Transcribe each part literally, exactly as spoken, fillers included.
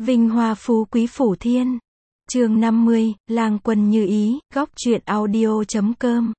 Vinh hoa phú quý phủ thiên. Chương năm mươi, lang quân như ý, góc truyện audio chấm com.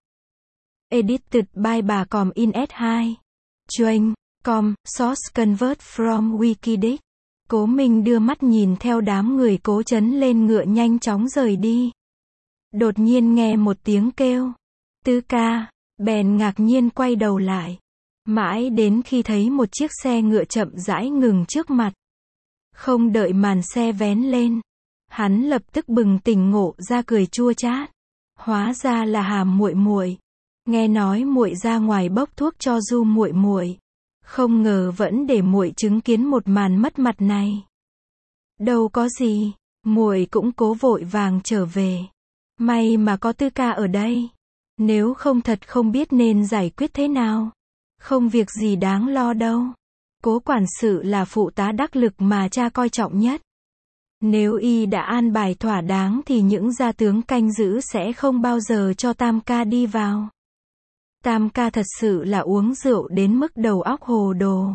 Edited by bà com in S hai. Train. Com, source convert from Wikidic. Cố Minh đưa mắt nhìn theo đám người Cố Chấn lên ngựa nhanh chóng rời đi. Đột nhiên nghe một tiếng kêu. Tứ ca. Bèn ngạc nhiên quay đầu lại. Mãi đến khi thấy một chiếc xe ngựa chậm rãi ngừng trước mặt. Không đợi màn xe vén lên, hắn lập tức bừng tỉnh ngộ ra cười chua chát. Hóa ra là Hàm muội muội. Nghe nói muội ra ngoài bốc thuốc cho Du muội muội, không ngờ vẫn để muội chứng kiến một màn mất mặt này. Đâu có gì, muội cũng cố vội vàng trở về. May mà có Tư ca ở đây. Nếu không thật không biết nên giải quyết thế nào. Không việc gì đáng lo đâu. Cố quản sự là phụ tá đắc lực mà cha coi trọng nhất. Nếu y đã an bài thỏa đáng thì những gia tướng canh giữ sẽ không bao giờ cho Tam ca đi vào. Tam ca thật sự là uống rượu đến mức đầu óc hồ đồ.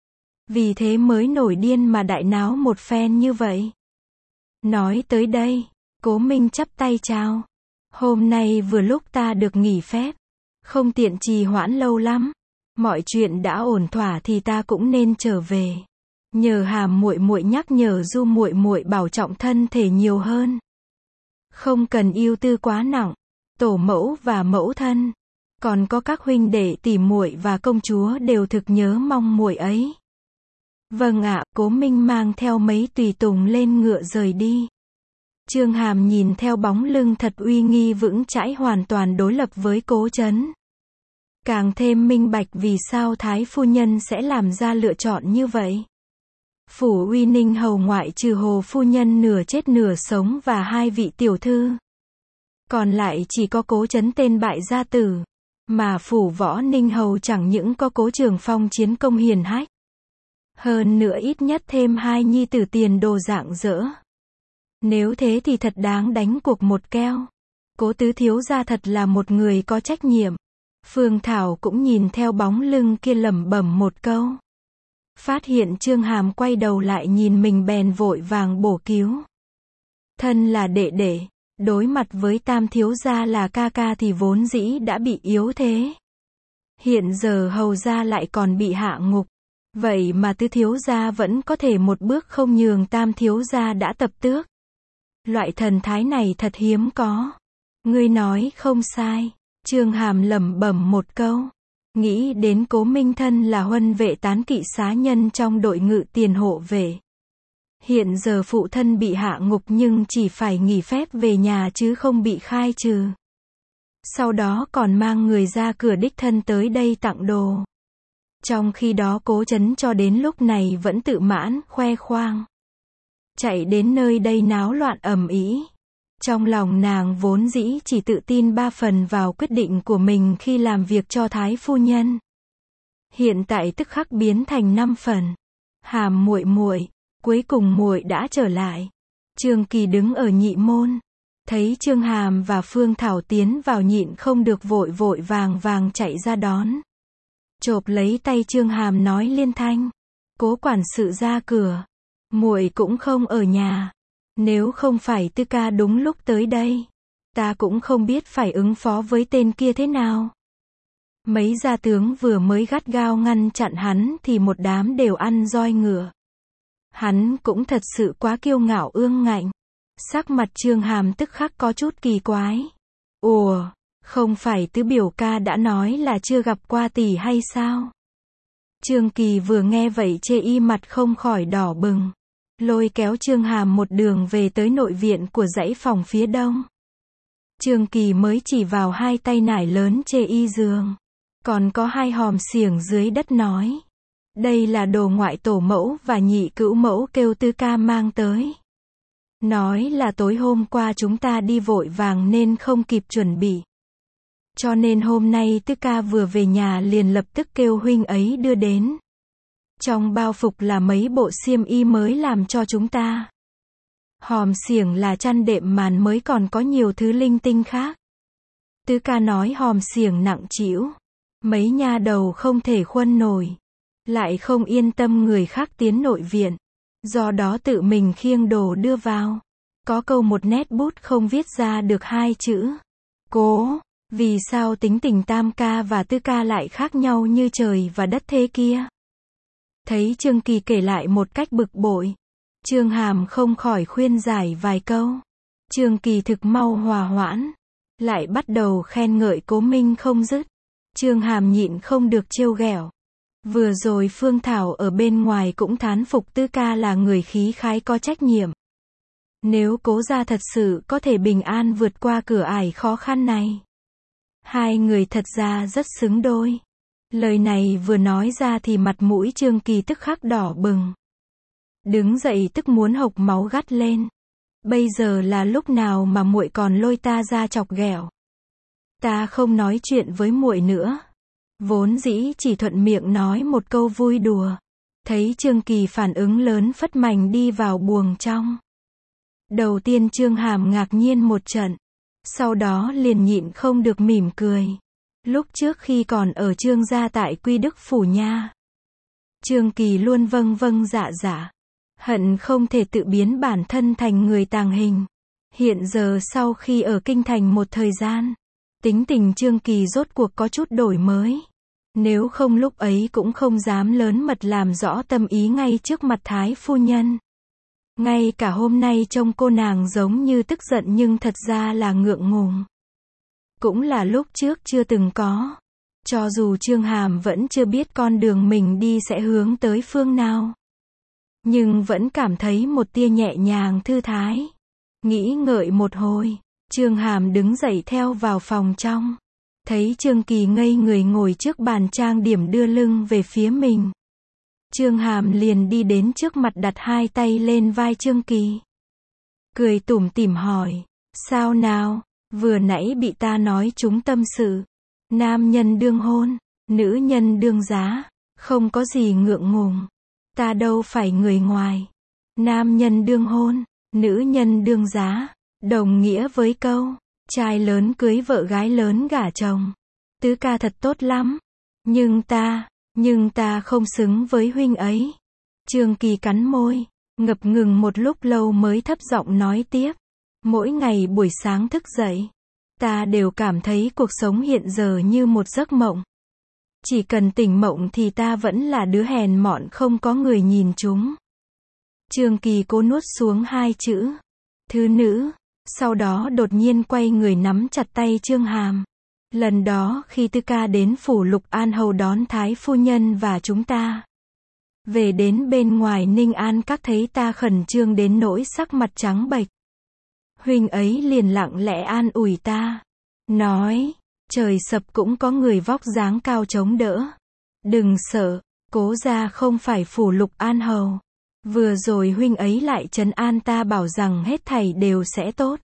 Vì thế mới nổi điên mà đại náo một phen như vậy. Nói tới đây, Cố Minh chắp tay chào. Hôm nay vừa lúc ta được nghỉ phép, không tiện trì hoãn lâu lắm. Mọi chuyện đã ổn thỏa thì ta cũng nên trở về. Nhờ Hàm muội muội nhắc nhở Du muội muội bảo trọng thân thể nhiều hơn. Không cần ưu tư quá nặng. Tổ mẫu và mẫu thân, còn có các huynh đệ tỷ muội và công chúa đều thực nhớ mong muội ấy. Vâng ạ. Cố Minh mang theo mấy tùy tùng lên ngựa rời đi. Trương Hàm nhìn theo bóng lưng thật uy nghi vững chãi hoàn toàn đối lập với Cố Chấn. Càng thêm minh bạch vì sao Thái phu nhân sẽ làm ra lựa chọn như vậy. Phủ Uy Ninh hầu ngoại trừ Hồ phu nhân nửa chết nửa sống và hai vị tiểu thư, còn lại chỉ có Cố Chấn tên bại gia tử. Mà phủ Võ Ninh hầu chẳng những có Cố Trường Phong chiến công hiển hách, hơn nữa ít nhất thêm hai nhi tử tiền đồ rạng rỡ. Nếu thế thì thật đáng đánh cuộc một keo. Cố tứ thiếu gia thật là một người có trách nhiệm. Phương Thảo cũng nhìn theo bóng lưng kia lẩm bẩm một câu. Phát hiện Trương Hàm quay đầu lại nhìn mình bèn vội vàng bổ cứu. Thân là đệ đệ, đối mặt với Tam thiếu gia là ca ca thì vốn dĩ đã bị yếu thế. Hiện giờ hầu gia lại còn bị hạ ngục. Vậy mà tứ thiếu gia vẫn có thể một bước không nhường Tam thiếu gia đã tập tước. Loại thần thái này thật hiếm có. Ngươi nói không sai. Trương Hàm lẩm bẩm một câu. Nghĩ đến Cố Minh thân là huân vệ tán kỵ xá nhân trong đội ngự tiền hộ vệ. Hiện giờ phụ thân bị hạ ngục nhưng chỉ phải nghỉ phép về nhà chứ không bị khai trừ. Sau đó còn mang người ra cửa đích thân tới đây tặng đồ. Trong khi đó Cố Chấn cho đến lúc này vẫn tự mãn, khoe khoang. Chạy đến nơi đây náo loạn ầm ĩ. Trong lòng nàng vốn dĩ chỉ tự tin ba phần vào quyết định của mình khi làm việc cho Thái phu nhân. Hiện tại tức khắc biến thành năm phần. Hàm muội muội, cuối cùng muội đã trở lại. Trương Kỳ đứng ở nhị môn, thấy Trương Hàm và Phương Thảo tiến vào nhịn không được vội vội vàng vàng chạy ra đón. Chộp lấy tay Trương Hàm nói liên thanh, Cố quản sự ra cửa, muội cũng không ở nhà. Nếu không phải Tư ca đúng lúc tới đây, ta cũng không biết phải ứng phó với tên kia thế nào. Mấy gia tướng vừa mới gắt gao ngăn chặn hắn thì một đám đều ăn roi ngựa. Hắn cũng thật sự quá kiêu ngạo ương ngạnh. Sắc mặt Trương Hàm tức khắc có chút kỳ quái. Ủa, không phải Tứ biểu ca đã nói là chưa gặp qua tỷ hay sao? Trương Kỳ vừa nghe vậy chê y mặt không khỏi đỏ bừng. Lôi kéo Trương Hàm một đường về tới nội viện của dãy phòng phía đông. Trương Kỳ mới chỉ vào hai tay nải lớn chê y giường. Còn có hai hòm xiềng dưới đất nói. Đây là đồ ngoại tổ mẫu và nhị cữu mẫu kêu Tư ca mang tới. Nói là tối hôm qua chúng ta đi vội vàng nên không kịp chuẩn bị. Cho nên hôm nay Tư ca vừa về nhà liền lập tức kêu huynh ấy đưa đến. Trong bao phục là mấy bộ xiêm y mới làm cho chúng ta. Hòm xiềng là chăn đệm màn mới còn có nhiều thứ linh tinh khác. Tứ ca nói hòm xiềng nặng trĩu. Mấy nha đầu không thể khuân nổi. Lại không yên tâm người khác tiến nội viện. Do đó tự mình khiêng đồ đưa vào. Có câu một nét bút không viết ra được hai chữ. Cố. Vì sao tính tình Tam ca và Tư ca lại khác nhau như trời và đất thế kia? Thấy Trương Kỳ kể lại một cách bực bội, Trương Hàm không khỏi khuyên giải vài câu. Trương Kỳ thực mau hòa hoãn, lại bắt đầu khen ngợi Cố Minh không dứt. Trương Hàm nhịn không được trêu ghẹo. Vừa rồi Phương Thảo ở bên ngoài cũng thán phục Tư ca là người khí khái có trách nhiệm. Nếu Cố gia thật sự có thể bình an vượt qua cửa ải khó khăn này, hai người thật ra rất xứng đôi. Lời này vừa nói ra thì mặt mũi Trương Kỳ tức khắc đỏ bừng. Đứng dậy tức muốn hộc máu gắt lên. Bây giờ là lúc nào mà muội còn lôi ta ra chọc ghẹo? Ta không nói chuyện với muội nữa. Vốn dĩ chỉ thuận miệng nói một câu vui đùa. Thấy Trương Kỳ phản ứng lớn phất mạnh đi vào buồng trong. Đầu tiên Trương Hàm ngạc nhiên một trận. Sau đó liền nhịn không được mỉm cười. Lúc trước khi còn ở Trương gia tại Quy Đức Phủ nha, Trương Kỳ luôn vâng vâng dạ dạ, hận không thể tự biến bản thân thành người tàng hình. Hiện giờ sau khi ở kinh thành một thời gian, tính tình Trương Kỳ rốt cuộc có chút đổi mới. Nếu không lúc ấy cũng không dám lớn mật làm rõ tâm ý ngay trước mặt Thái phu nhân. Ngay cả hôm nay trông cô nàng giống như tức giận nhưng thật ra là ngượng ngùng. Cũng là lúc trước chưa từng có. Cho dù Trương Hàm vẫn chưa biết con đường mình đi sẽ hướng tới phương nào, nhưng vẫn cảm thấy một tia nhẹ nhàng thư thái. Nghĩ ngợi một hồi, Trương Hàm đứng dậy theo vào phòng trong. Thấy Trương Kỳ ngây người ngồi trước bàn trang điểm đưa lưng về phía mình. Trương Hàm liền đi đến trước mặt đặt hai tay lên vai Trương Kỳ. Cười tủm tỉm hỏi, sao nào, vừa nãy bị ta nói trúng tâm sự. Nam nhân đương hôn, nữ nhân đương giá, không có gì ngượng ngùng. Ta đâu phải người ngoài. Nam nhân đương hôn, nữ nhân đương giá, đồng nghĩa với câu, trai lớn cưới vợ gái lớn gả chồng. Tứ ca thật tốt lắm. Nhưng ta, nhưng ta không xứng với huynh ấy. Trương Kỳ cắn môi, ngập ngừng một lúc lâu mới thấp giọng nói tiếp. Mỗi ngày buổi sáng thức dậy, ta đều cảm thấy cuộc sống hiện giờ như một giấc mộng. Chỉ cần tỉnh mộng thì ta vẫn là đứa hèn mọn không có người nhìn chúng. Trương Kỳ cố nuốt xuống hai chữ, thứ nữ, sau đó đột nhiên quay người nắm chặt tay Trương Hàm. Lần đó khi Tư ca đến phủ Lục An hầu đón Thái phu nhân và chúng ta về đến bên ngoài Ninh An các thấy ta khẩn trương đến nỗi sắc mặt trắng bệch. Huynh ấy liền lặng lẽ an ủi ta, nói, trời sập cũng có người vóc dáng cao chống đỡ. Đừng sợ, Cố gia không phải phủ Lục An hầu. Vừa rồi huynh ấy lại trấn an ta bảo rằng hết thảy đều sẽ tốt.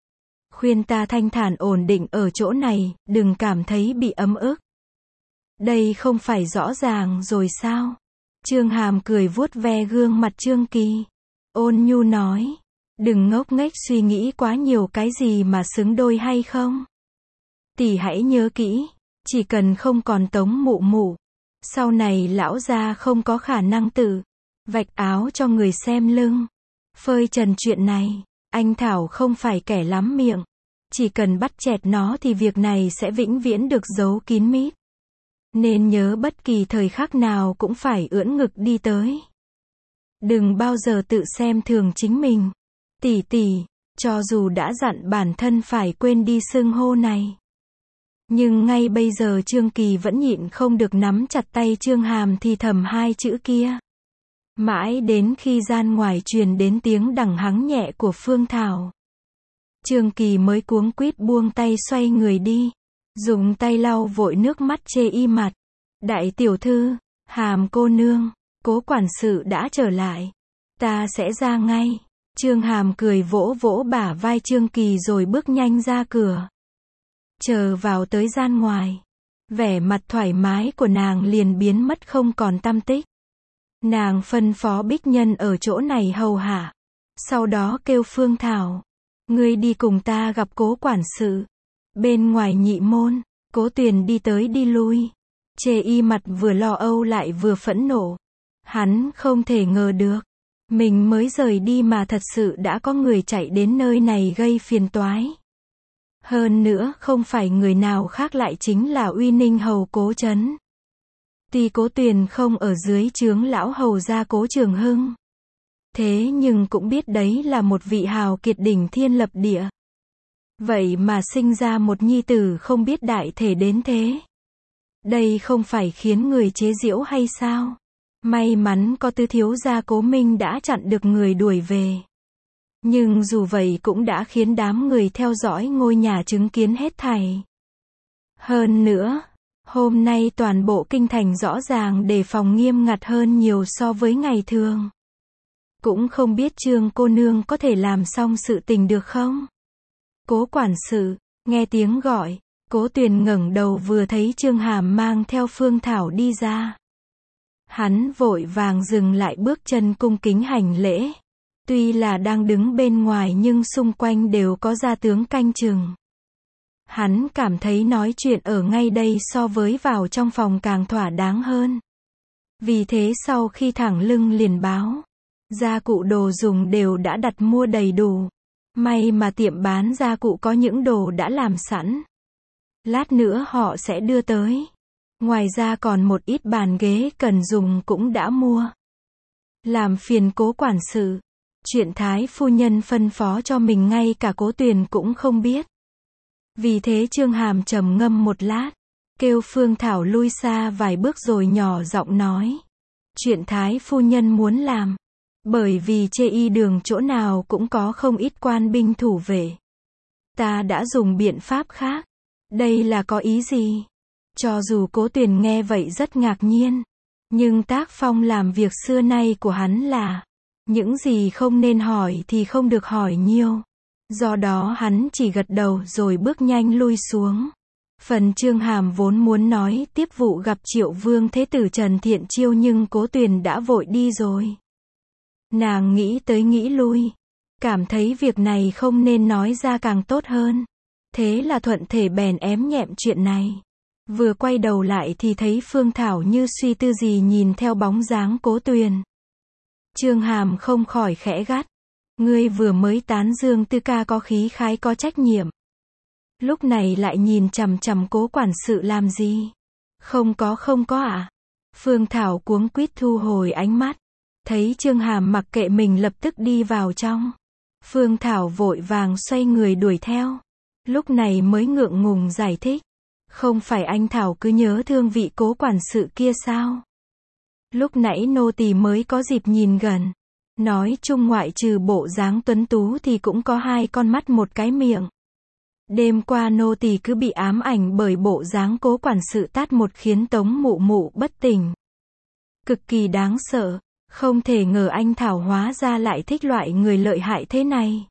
Khuyên ta thanh thản ổn định ở chỗ này, đừng cảm thấy bị ấm ức. Đây không phải rõ ràng rồi sao? Trương Hàm cười vuốt ve gương mặt Trương Kỳ. Ôn nhu nói, đừng ngốc nghếch suy nghĩ quá nhiều cái gì mà xứng đôi hay không. Tỷ hãy nhớ kỹ, chỉ cần không còn Tống mụ mụ, sau này lão gia không có khả năng tự vạch áo cho người xem lưng. Phơi trần chuyện này, anh Thảo không phải kẻ lắm miệng. Chỉ cần bắt chẹt nó thì việc này sẽ vĩnh viễn được giấu kín mít. Nên nhớ bất kỳ thời khắc nào cũng phải ưỡn ngực đi tới. Đừng bao giờ tự xem thường chính mình. Tỷ tỷ, cho dù đã dặn bản thân phải quên đi xưng hô này, nhưng ngay bây giờ Trương Kỳ vẫn nhịn không được nắm chặt tay Trương Hàm thì thầm hai chữ kia. Mãi đến khi gian ngoài truyền đến tiếng đằng hắng nhẹ của Phương Thảo, Trương Kỳ mới cuống quýt buông tay xoay người đi, dùng tay lau vội nước mắt chê y mặt. Đại tiểu thư, Hàm cô nương, Cố quản sự đã trở lại. Ta sẽ ra ngay. Trương Hàm cười vỗ vỗ bả vai Trương Kỳ rồi bước nhanh ra cửa. Chờ vào tới gian ngoài, vẻ mặt thoải mái của nàng liền biến mất không còn tăm tích. Nàng phân phó Bích Nhân ở chỗ này hầu hạ. Sau đó kêu Phương Thảo, ngươi đi cùng ta gặp Cố quản sự. Bên ngoài nhị môn, Cố Tuyền đi tới đi lui. Chê y mặt vừa lo âu lại vừa phẫn nộ. Hắn không thể ngờ được, Mình mới rời đi mà thật sự đã có người chạy đến nơi này gây phiền toái. Hơn nữa không phải người nào khác lại chính là Uy Ninh hầu Cố Chấn. Tuy Cố Tuyền không ở dưới trướng lão hầu gia Cố Trường Hưng. Thế nhưng cũng biết đấy là một vị hào kiệt đỉnh thiên lập địa. Vậy mà sinh ra một nhi tử không biết đại thể đến thế. Đây không phải khiến người chế giễu hay sao? May mắn có tứ thiếu gia Cố Minh đã chặn được người đuổi về. Nhưng dù vậy cũng đã khiến đám người theo dõi ngôi nhà chứng kiến hết thảy. Hơn nữa, hôm nay toàn bộ kinh thành rõ ràng đề phòng nghiêm ngặt hơn nhiều so với ngày thường. Cũng không biết Trương cô nương có thể làm xong sự tình được không? Cố quản sự, nghe tiếng gọi, Cố Tuyền ngẩng đầu vừa thấy Trương Hàm mang theo Phương Thảo đi ra. Hắn vội vàng dừng lại bước chân cung kính hành lễ. Tuy là đang đứng bên ngoài nhưng xung quanh đều có gia tướng canh chừng. Hắn cảm thấy nói chuyện ở ngay đây so với vào trong phòng càng thỏa đáng hơn. Vì thế sau khi thẳng lưng liền báo, gia cụ đồ dùng đều đã đặt mua đầy đủ. May mà tiệm bán gia cụ có những đồ đã làm sẵn. Lát nữa họ sẽ đưa tới. Ngoài ra còn một ít bàn ghế cần dùng cũng đã mua. Làm phiền Cố quản sự. Chuyện Thái phu nhân phân phó cho mình ngay cả Cố Tuyền cũng không biết. Vì thế Trương Hàm trầm ngâm một lát, kêu Phương Thảo lui xa vài bước rồi nhỏ giọng nói. Chuyện Thái phu nhân muốn làm. Bởi vì chê y đường chỗ nào cũng có không ít quan binh thủ vệ. Ta đã dùng biện pháp khác. Đây là có ý gì? Cho dù Cố Tuyền nghe vậy rất ngạc nhiên. Nhưng tác phong làm việc xưa nay của hắn là những gì không nên hỏi thì không được hỏi nhiều. Do đó hắn chỉ gật đầu rồi bước nhanh lui xuống. Phần Trương Hàm vốn muốn nói tiếp vụ gặp Triệu Vương Thế Tử Trần Thiện Chiêu nhưng Cố Tuyền đã vội đi rồi. Nàng nghĩ tới nghĩ lui. Cảm thấy việc này không nên nói ra càng tốt hơn. Thế là thuận thể bèn ém nhẹm chuyện này. Vừa quay đầu lại thì thấy Phương Thảo như suy tư gì nhìn theo bóng dáng Cố Tuyền. Trương Hàm không khỏi khẽ gắt. Ngươi vừa mới tán dương Tư ca có khí khái có trách nhiệm. Lúc này lại nhìn chằm chằm Cố quản sự làm gì? Không có không có ạ. À? Phương Thảo cuống quýt thu hồi ánh mắt. Thấy Trương Hàm mặc kệ mình lập tức đi vào trong. Phương Thảo vội vàng xoay người đuổi theo. Lúc này mới ngượng ngùng giải thích. Không phải anh Thảo cứ nhớ thương vị Cố quản sự kia sao? Lúc nãy nô tỳ mới có dịp nhìn gần. Nói chung ngoại trừ bộ dáng tuấn tú thì cũng có hai con mắt một cái miệng. Đêm qua nô tỳ cứ bị ám ảnh bởi bộ dáng Cố quản sự tát một khiến Tống mụ mụ bất tỉnh. Cực kỳ đáng sợ, không thể ngờ anh Thảo hóa ra lại thích loại người lợi hại thế này.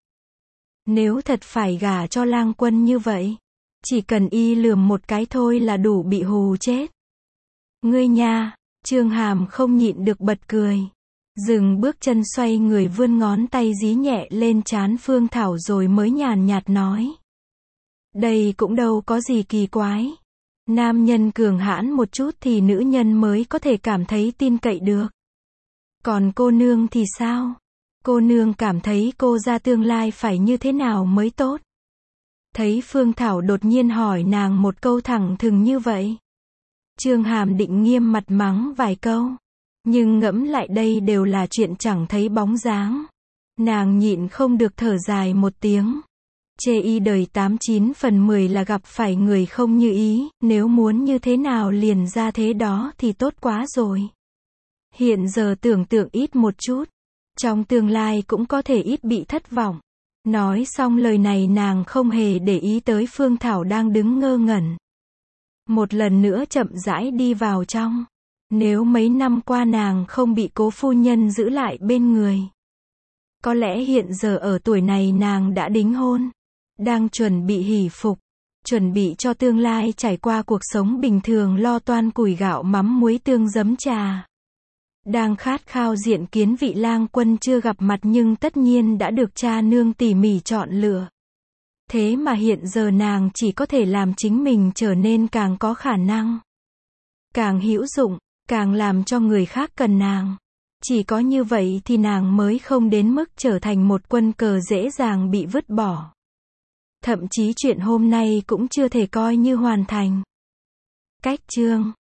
Nếu thật phải gả cho lang quân như vậy, chỉ cần y lườm một cái thôi là đủ bị hù chết. Ngươi nha, Trương Hàm không nhịn được bật cười. Dừng bước chân xoay người vươn ngón tay dí nhẹ lên trán Phương Thảo rồi mới nhàn nhạt nói. Đây cũng đâu có gì kỳ quái. Nam nhân cường hãn một chút thì nữ nhân mới có thể cảm thấy tin cậy được. Còn cô nương thì sao? Cô nương cảm thấy cô ra tương lai phải như thế nào mới tốt? Thấy Phương Thảo đột nhiên hỏi nàng một câu thẳng thừng như vậy. Trương Hàm định nghiêm mặt mắng vài câu. Nhưng ngẫm lại đây đều là chuyện chẳng thấy bóng dáng. Nàng nhịn không được thở dài một tiếng. Chê y đời tám chín phần mười là gặp phải người không như ý, nếu muốn như thế nào liền ra thế đó thì tốt quá rồi. Hiện giờ tưởng tượng ít một chút, trong tương lai cũng có thể ít bị thất vọng. Nói xong lời này nàng không hề để ý tới Phương Thảo đang đứng ngơ ngẩn. Một lần nữa chậm rãi đi vào trong. Nếu mấy năm qua nàng không bị Cố phu nhân giữ lại bên người, có lẽ hiện giờ ở tuổi này nàng đã đính hôn, đang chuẩn bị hỷ phục, chuẩn bị cho tương lai trải qua cuộc sống bình thường lo toan củi gạo mắm muối tương giấm trà. Đang khát khao diện kiến vị lang quân chưa gặp mặt nhưng tất nhiên đã được cha nương tỉ mỉ chọn lựa. Thế mà hiện giờ nàng chỉ có thể làm chính mình trở nên càng có khả năng, càng hữu dụng, càng làm cho người khác cần nàng. Chỉ có như vậy thì nàng mới không đến mức trở thành một quân cờ dễ dàng bị vứt bỏ. Thậm chí chuyện hôm nay cũng chưa thể coi như hoàn thành. Cách chương